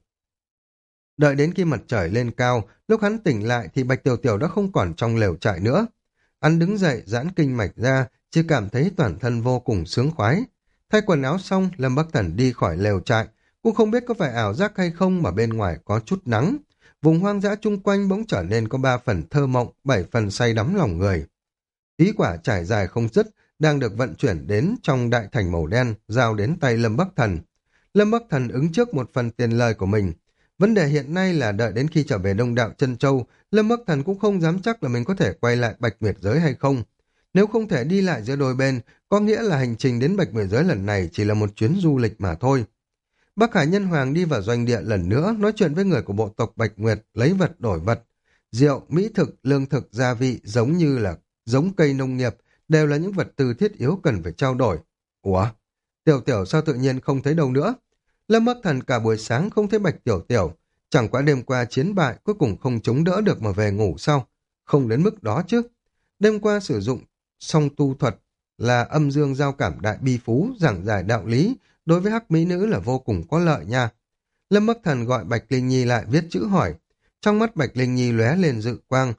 S1: Đợi đến khi mặt trời lên cao, lúc hắn tỉnh lại thì Bạch Tiểu Tiểu đã không còn trong lều trại nữa. Hắn đứng dậy giãn kinh mạch ra, chỉ cảm thấy toàn thân vô cùng sướng khoái. Thay quần áo xong, Lâm Bắc Thần đi khỏi lều trại, cũng không biết có phải ảo giác hay không mà bên ngoài có chút nắng. Vùng hoang dã chung quanh bỗng trở nên có ba phần thơ mộng, bảy phần say đắm lòng người. Ý quả trải dài không dứt, đang được vận chuyển đến trong đại thành màu đen, giao đến tay Lâm Bắc Thần. Lâm Bắc Thần ứng trước một phần tiền lời của mình. Vấn đề hiện nay là đợi đến khi trở về Đông Đạo Chân Châu, Lâm Bắc Thần cũng không dám chắc là mình có thể quay lại Bạch Nguyệt Giới hay không. Nếu không thể đi lại giữa đôi bên, có nghĩa là hành trình đến Bạch Nguyệt Giới lần này chỉ là một chuyến du lịch mà thôi. Bắc Hải Nhân Hoàng đi vào doanh địa lần nữa, nói chuyện với người của bộ tộc Bạch Nguyệt, lấy vật đổi vật. Rượu, mỹ thực, lương thực, gia vị giống như là giống cây nông nghiệp, đều là những vật tư thiết yếu cần phải trao đổi. Ủa? Tiểu Tiểu sao tự nhiên không thấy đâu nữa? Lâm Bắc Thần cả buổi sáng không thấy Bạch Tiểu Tiểu, chẳng qua đêm qua chiến bại cuối cùng không chống đỡ được mà về ngủ sao? Không đến mức đó chứ. Đêm qua sử dụng song tu thuật là âm dương giao cảm đại bi phú, giảng giải đạo lý, đối với hắc mỹ nữ là vô cùng có lợi nha. Lâm Bắc Thần gọi Bạch Linh Nhi lại viết chữ hỏi. Trong mắt Bạch Linh Nhi lóe lên dự quang,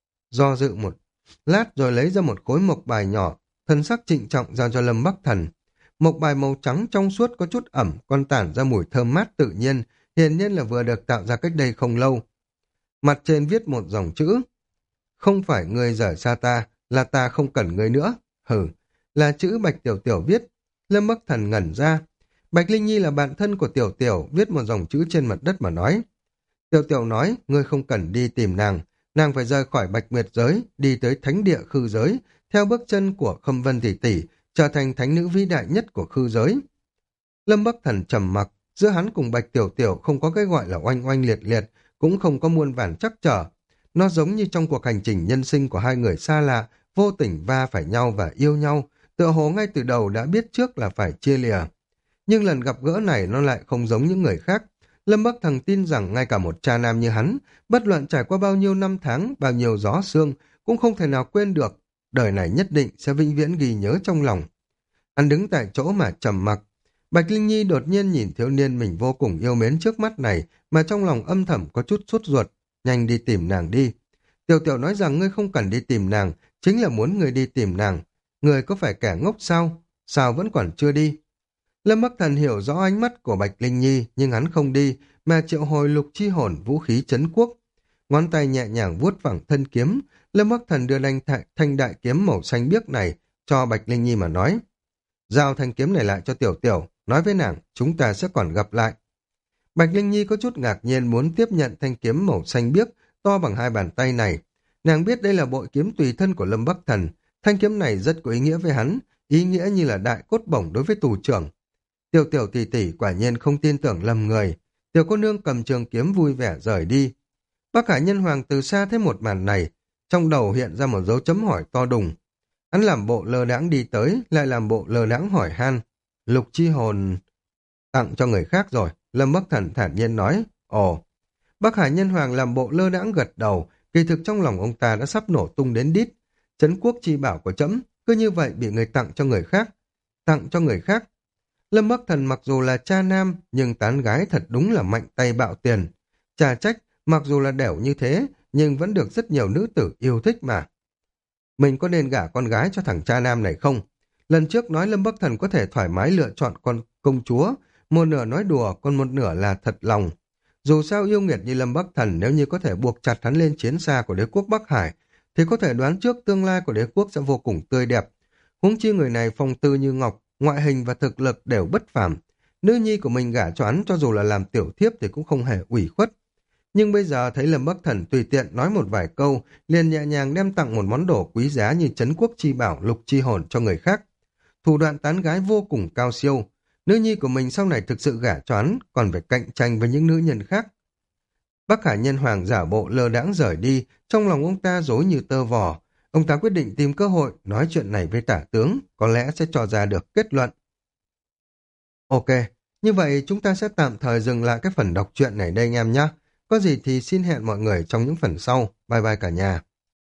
S1: do dự một lát rồi lấy ra một khối mộc bài nhỏ, thân sắc trịnh trọng giao cho Lâm Bắc Thần. Mộc bài màu trắng trong suốt có chút ẩm, còn tản ra mùi thơm mát tự nhiên, hiển nhiên là vừa được tạo ra cách đây không lâu. Mặt trên viết một dòng chữ: không phải ngươi rời xa ta, là ta không cần ngươi nữa. Hừ, là chữ Bạch Tiểu Tiểu viết. Lâm Bắc Thần ngẩn ra. Bạch Linh Nhi là bạn thân của Tiểu Tiểu, viết một dòng chữ trên mặt đất mà nói. Tiểu Tiểu nói, ngươi không cần đi tìm nàng, nàng phải rời khỏi Bạch Nguyệt Giới, đi tới thánh địa khư giới, theo bước chân của Khâm Vân tỷ tỷ, trở thành thánh nữ vĩ đại nhất của khư giới. Lâm Bắc Thần trầm mặc, giữa hắn cùng Bạch Tiểu Tiểu không có cái gọi là oanh oanh liệt liệt, cũng không có muôn vàn trắc trở. Nó giống như trong cuộc hành trình nhân sinh của hai người xa lạ, vô tình va phải nhau và yêu nhau, tựa hồ ngay từ đầu đã biết trước là phải chia lìa. Nhưng lần gặp gỡ này nó lại không giống những người khác. Lâm Bắc Thần tin rằng ngay cả một cha nam như hắn, bất luận trải qua bao nhiêu năm tháng, bao nhiêu gió sương, cũng không thể nào quên được, đời này nhất định sẽ vĩnh viễn ghi nhớ trong lòng. Hắn đứng tại chỗ mà trầm mặc. Bạch Linh Nhi đột nhiên nhìn thiếu niên mình vô cùng yêu mến trước mắt này, mà trong lòng âm thầm có chút sốt ruột, nhanh đi tìm nàng đi. Tiểu Tiểu nói rằng ngươi không cần đi tìm nàng, chính là muốn ngươi đi tìm nàng. Ngươi có phải kẻ ngốc sao? Sao vẫn còn chưa đi? Lâm Bắc Thần hiểu rõ ánh mắt của Bạch Linh Nhi, nhưng hắn không đi, mà triệu hồi lục chi hồn vũ khí trấn quốc. Ngón tay nhẹ nhàng vuốt phẳng thân kiếm, Lâm Bắc Thần đưa thanh, thanh đại kiếm màu xanh biếc này cho Bạch Linh Nhi mà nói. Giao thanh kiếm này lại cho Tiểu Tiểu, nói với nàng, chúng ta sẽ còn gặp lại. Bạch Linh Nhi có chút ngạc nhiên muốn tiếp nhận thanh kiếm màu xanh biếc, to bằng hai bàn tay này. Nàng biết đây là bội kiếm tùy thân của Lâm Bắc Thần, Thanh kiếm này rất có ý nghĩa với hắn, ý nghĩa như là đại cốt bổng đối với tù trưởng. Tiểu tiểu tỷ tỷ quả nhiên không tin tưởng lầm người. Tiểu cô nương cầm trường kiếm vui vẻ rời đi. Bắc Hải Nhân Hoàng từ xa thấy một màn này, trong đầu hiện ra một dấu chấm hỏi to đùng. Hắn làm bộ lơ đãng đi tới, lại làm bộ lơ đãng hỏi han. Lục chi hồn tặng cho người khác rồi, Lâm Bắc Thần thản nhiên nói. Ồ, Bắc Hải Nhân Hoàng làm bộ lơ đãng gật đầu, kỳ thực trong lòng ông ta đã sắp nổ tung đến đít. Trấn quốc chi bảo của trẫm cứ như vậy bị người tặng cho người khác. Tặng cho người khác. Lâm Bắc Thần mặc dù là cha nam, nhưng tán gái thật đúng là mạnh tay bạo tiền. Chả trách, mặc dù là đẻo như thế, nhưng vẫn được rất nhiều nữ tử yêu thích mà. Mình có nên gả con gái cho thằng cha nam này không? Lần trước nói Lâm Bắc Thần có thể thoải mái lựa chọn con công chúa, một nửa nói đùa, còn một nửa là thật lòng. Dù sao yêu nghiệt như Lâm Bắc Thần nếu như có thể buộc chặt hắn lên chiến xa của đế quốc Bắc Hải, thì có thể đoán trước tương lai của đế quốc sẽ vô cùng tươi đẹp. Huống chi người này phong tư như ngọc, ngoại hình và thực lực đều bất phàm. Nữ nhi của mình gả cho hắn cho dù là làm tiểu thiếp thì cũng không hề ủy khuất. Nhưng bây giờ thấy Lâm Bắc Thần tùy tiện nói một vài câu, liền nhẹ nhàng đem tặng một món đồ quý giá như trấn quốc chi bảo lục chi hồn cho người khác. Thủ đoạn tán gái vô cùng cao siêu. Nữ nhi của mình sau này thực sự gả cho hắn, còn phải cạnh tranh với những nữ nhân khác. Bắc Hải Nhân Hoàng giả bộ lơ đãng rời đi, trong lòng ông ta rối như tơ vò. Ông ta quyết định tìm cơ hội nói chuyện này với tả tướng, có lẽ sẽ cho ra được kết luận. Ok, như vậy chúng ta sẽ tạm thời dừng lại cái phần đọc truyện này đây anh em nhé. Có gì thì xin hẹn mọi người trong những phần sau. Bye bye cả nhà.